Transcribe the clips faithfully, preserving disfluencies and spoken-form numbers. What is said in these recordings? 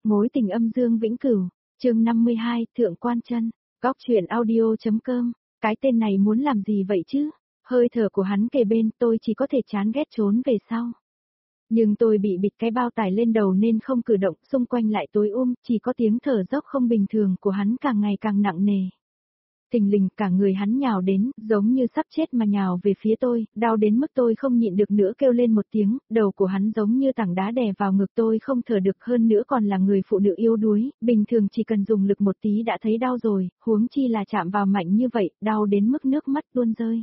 Mối tình âm dương vĩnh cửu, chương năm mươi hai, Thượng Quan Chân, góc truyện audio.com, cái tên này muốn làm gì vậy chứ? Hơi thở của hắn kề bên, tôi chỉ có thể chán ghét trốn về sau. Nhưng tôi bị bịt cái bao tải lên đầu nên không cử động, xung quanh lại tối um, chỉ có tiếng thở dốc không bình thường của hắn càng ngày càng nặng nề. Thình lình cả người hắn nhào đến, giống như sắp chết mà nhào về phía tôi, đau đến mức tôi không nhịn được nữa kêu lên một tiếng, đầu của hắn giống như tảng đá đè vào ngực tôi không thở được, hơn nữa còn là người phụ nữ yếu đuối, bình thường chỉ cần dùng lực một tí đã thấy đau rồi, huống chi là chạm vào mạnh như vậy, đau đến mức nước mắt tuôn rơi.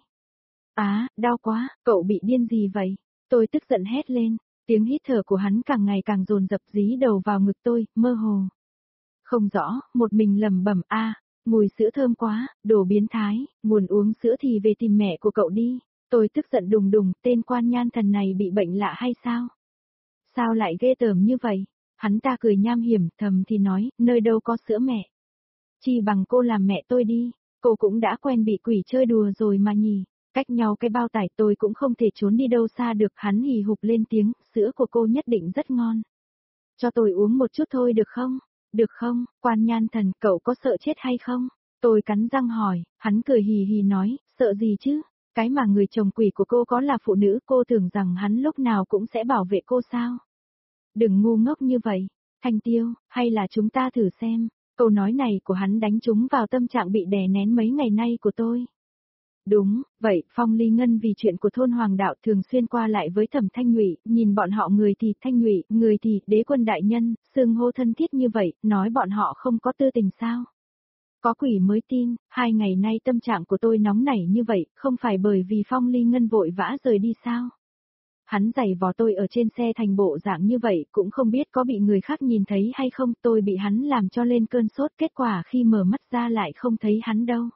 Á, đau quá, cậu bị điên gì vậy? Tôi tức giận hét lên, tiếng hít thở của hắn càng ngày càng dồn dập dí đầu vào ngực tôi, mơ hồ. Không rõ, một mình lẩm bẩm a. Mùi sữa thơm quá, đồ biến thái, muốn uống sữa thì về tìm mẹ của cậu đi. Tôi tức giận đùng đùng, tên quan nhan thần này bị bệnh lạ hay sao? Sao lại ghê tởm như vậy? Hắn ta cười nham hiểm, thầm thì nói, nơi đâu có sữa mẹ. Chỉ bằng cô làm mẹ tôi đi, cô cũng đã quen bị quỷ chơi đùa rồi mà nhỉ. Cách nhau cái bao tải tôi cũng không thể trốn đi đâu xa được, hắn hì hục lên tiếng, sữa của cô nhất định rất ngon. Cho tôi uống một chút thôi được không? Được không, quan nhan thần, cậu có sợ chết hay không? Tôi cắn răng hỏi, hắn cười hì hì nói, sợ gì chứ? Cái mà người chồng quỷ của cô có là phụ nữ, cô tưởng rằng hắn lúc nào cũng sẽ bảo vệ cô sao? Đừng ngu ngốc như vậy, Thanh Tiêu, hay là chúng ta thử xem. Câu nói này của hắn đánh trúng vào tâm trạng bị đè nén mấy ngày nay của tôi. Đúng, vậy, Phong Ly Ngân vì chuyện của thôn Hoàng Đạo thường xuyên qua lại với Thẩm Thanh Nhụy, nhìn bọn họ người thì Thanh Nhụy, người thì Đế Quân đại nhân, xưng hô thân thiết như vậy, nói bọn họ không có tư tình sao? Có quỷ mới tin, hai ngày nay tâm trạng của tôi nóng nảy như vậy, không phải bởi vì Phong Ly Ngân vội vã rời đi sao? Hắn giày vò tôi ở trên xe thành bộ dạng như vậy, cũng không biết có bị người khác nhìn thấy hay không, tôi bị hắn làm cho lên cơn sốt, kết quả khi mở mắt ra lại không thấy hắn đâu.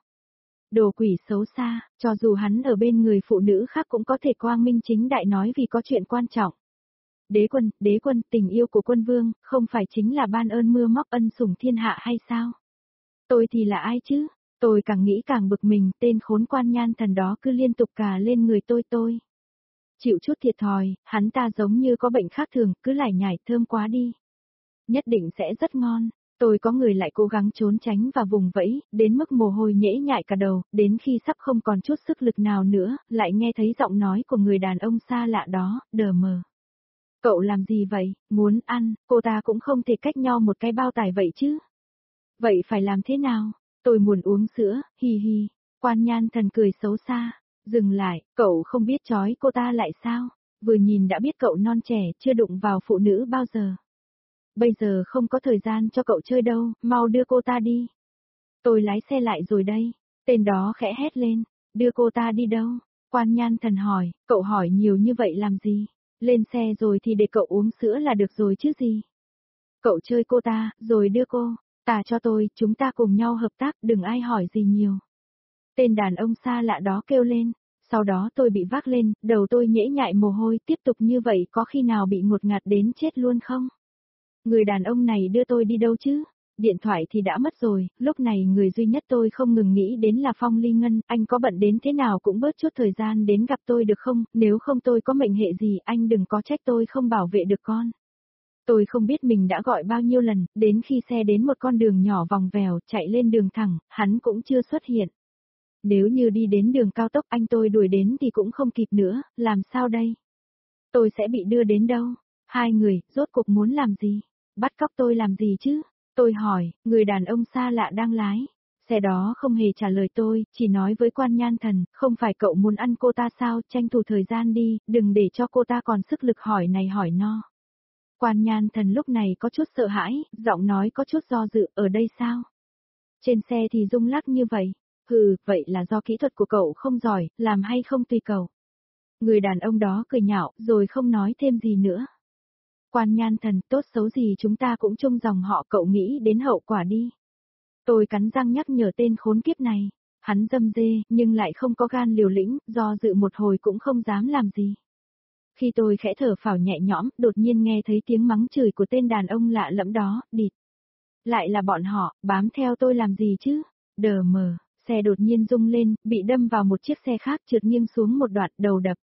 Đồ quỷ xấu xa, cho dù hắn ở bên người phụ nữ khác cũng có thể quang minh chính đại nói vì có chuyện quan trọng. Đế quân, đế quân, tình yêu của quân vương, không phải chính là ban ơn mưa móc ân sủng thiên hạ hay sao? Tôi thì là ai chứ? Tôi càng nghĩ càng bực mình, tên khốn quan nhan thần đó cứ liên tục cà lên người tôi tôi. Chịu chút thiệt thòi, hắn ta giống như có bệnh khác thường, cứ lải nhải thơm quá đi. Nhất định sẽ rất ngon. Tôi có người lại cố gắng trốn tránh và vùng vẫy, đến mức mồ hôi nhễ nhại cả đầu, đến khi sắp không còn chút sức lực nào nữa, lại nghe thấy giọng nói của người đàn ông xa lạ đó, đờ mờ. Cậu làm gì vậy, muốn ăn, cô ta cũng không thể cách nhau một cái bao tải vậy chứ. Vậy phải làm thế nào? Tôi muốn uống sữa, hi hi. Quan nhan thần cười xấu xa. Dừng lại, cậu không biết trói cô ta lại sao? Vừa nhìn đã biết cậu non trẻ, chưa đụng vào phụ nữ bao giờ. Bây giờ không có thời gian cho cậu chơi đâu, mau đưa cô ta đi. Tôi lái xe lại rồi đây. Tên đó khẽ hét lên, đưa cô ta đi đâu? Quan nhan thần hỏi, cậu hỏi nhiều như vậy làm gì? Lên xe rồi thì để cậu uống sữa là được rồi chứ gì? Cậu chơi cô ta, rồi đưa cô, ta cho tôi, chúng ta cùng nhau hợp tác, đừng ai hỏi gì nhiều. Tên đàn ông xa lạ đó kêu lên, sau đó tôi bị vác lên, đầu tôi nhễ nhại mồ hôi, tiếp tục như vậy có khi nào bị ngột ngạt đến chết luôn không? Người đàn ông này đưa tôi đi đâu chứ? Điện thoại thì đã mất rồi, lúc này người duy nhất tôi không ngừng nghĩ đến là Phong Ly Ngân, anh có bận đến thế nào cũng bớt chút thời gian đến gặp tôi được không, nếu không tôi có mệnh hệ gì anh đừng có trách tôi không bảo vệ được con. Tôi không biết mình đã gọi bao nhiêu lần, đến khi xe đến một con đường nhỏ vòng vèo, chạy lên đường thẳng, hắn cũng chưa xuất hiện. Nếu như đi đến đường cao tốc anh tôi đuổi đến thì cũng không kịp nữa, làm sao đây? Tôi sẽ bị đưa đến đâu? Hai người, rốt cuộc muốn làm gì? Bắt cóc tôi làm gì chứ? Tôi hỏi, người đàn ông xa lạ đang lái. Xe đó không hề trả lời tôi, chỉ nói với quan nhan thần, không phải cậu muốn ăn cô ta sao, tranh thủ thời gian đi, đừng để cho cô ta còn sức lực hỏi này hỏi no. Quan nhan thần lúc này có chút sợ hãi, giọng nói có chút do dự, ở đây sao? Trên xe thì rung lắc như vậy. Hừ, vậy là do kỹ thuật của cậu không giỏi, làm hay không tùy cậu. Người đàn ông đó cười nhạo, rồi không nói thêm gì nữa. Quan nhan thần, tốt xấu gì chúng ta cũng chung dòng họ, cậu nghĩ đến hậu quả đi. Tôi cắn răng nhắc nhở tên khốn kiếp này. Hắn dâm dê, nhưng lại không có gan liều lĩnh, do dự một hồi cũng không dám làm gì. Khi tôi khẽ thở phào nhẹ nhõm, đột nhiên nghe thấy tiếng mắng chửi của tên đàn ông lạ lẫm đó, địt. Lại là bọn họ, bám theo tôi làm gì chứ? Đờ mờ, xe đột nhiên rung lên, bị đâm vào một chiếc xe khác trượt nghiêng xuống một đoạn, đầu đập.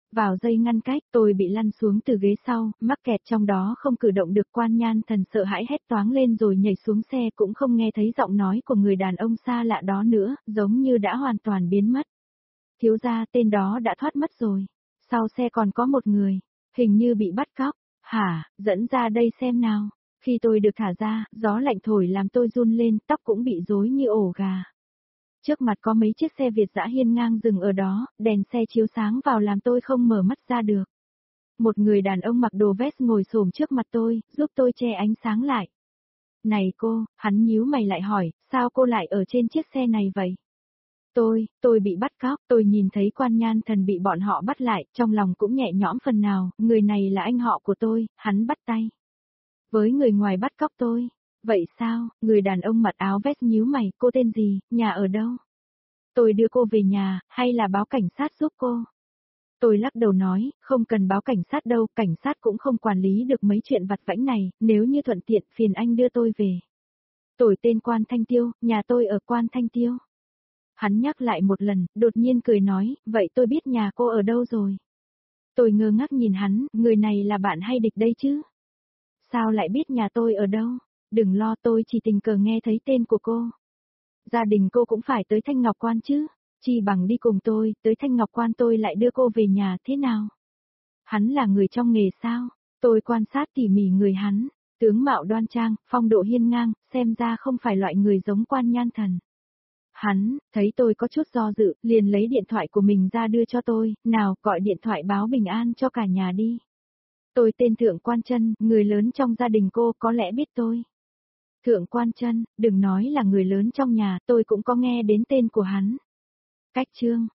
Vào giây ngăn cách, tôi bị lăn xuống từ ghế sau, mắc kẹt trong đó không cử động được. Quan Nhan Thần sợ hãi hét toáng lên rồi nhảy xuống xe, cũng không nghe thấy giọng nói của người đàn ông xa lạ đó nữa, giống như đã hoàn toàn biến mất. Thiếu gia, tên đó đã thoát mất rồi. Sau xe còn có một người, hình như bị bắt cóc. Hả, dẫn ra đây xem nào. Khi tôi được thả ra, gió lạnh thổi làm tôi run lên, tóc cũng bị rối như ổ gà. Trước mặt có mấy chiếc xe Việt dã hiên ngang dừng ở đó, đèn xe chiếu sáng vào làm tôi không mở mắt ra được. Một người đàn ông mặc đồ vest ngồi xổm trước mặt tôi, giúp tôi che ánh sáng lại. Này cô, hắn nhíu mày lại hỏi, sao cô lại ở trên chiếc xe này vậy? Tôi, tôi bị bắt cóc, tôi nhìn thấy Quan Nhan Thần bị bọn họ bắt lại, trong lòng cũng nhẹ nhõm phần nào, người này là anh họ của tôi, hắn bắt tay với người ngoài bắt cóc tôi. Vậy sao, người đàn ông mặc áo vest nhíu mày, cô tên gì, nhà ở đâu? Tôi đưa cô về nhà, hay là báo cảnh sát giúp cô? Tôi lắc đầu nói, không cần báo cảnh sát đâu, cảnh sát cũng không quản lý được mấy chuyện vặt vãnh này, nếu như thuận tiện phiền anh đưa tôi về. Tôi tên Quan Thanh Tiêu, nhà tôi ở Quan Thanh Tiêu. Hắn nhắc lại một lần, đột nhiên cười nói, vậy tôi biết nhà cô ở đâu rồi. Tôi ngơ ngác nhìn hắn, người này là bạn hay địch đây chứ? Sao lại biết nhà tôi ở đâu? Đừng lo, tôi chỉ tình cờ nghe thấy tên của cô. Gia đình cô cũng phải tới Thanh Ngọc Quan chứ? Chi bằng đi cùng tôi, tới Thanh Ngọc Quan tôi lại đưa cô về nhà, thế nào? Hắn là người trong nghề sao? Tôi quan sát tỉ mỉ người hắn, tướng mạo đoan trang, phong độ hiên ngang, xem ra không phải loại người giống Quan Nhan Thần. Hắn, thấy tôi có chút do dự, liền lấy điện thoại của mình ra đưa cho tôi, nào, gọi điện thoại báo bình an cho cả nhà đi. Tôi tên Thượng Quan Trân, người lớn trong gia đình cô có lẽ biết tôi. Thượng Quan Trân, đừng nói là người lớn trong nhà, tôi cũng có nghe đến tên của hắn. Cách chương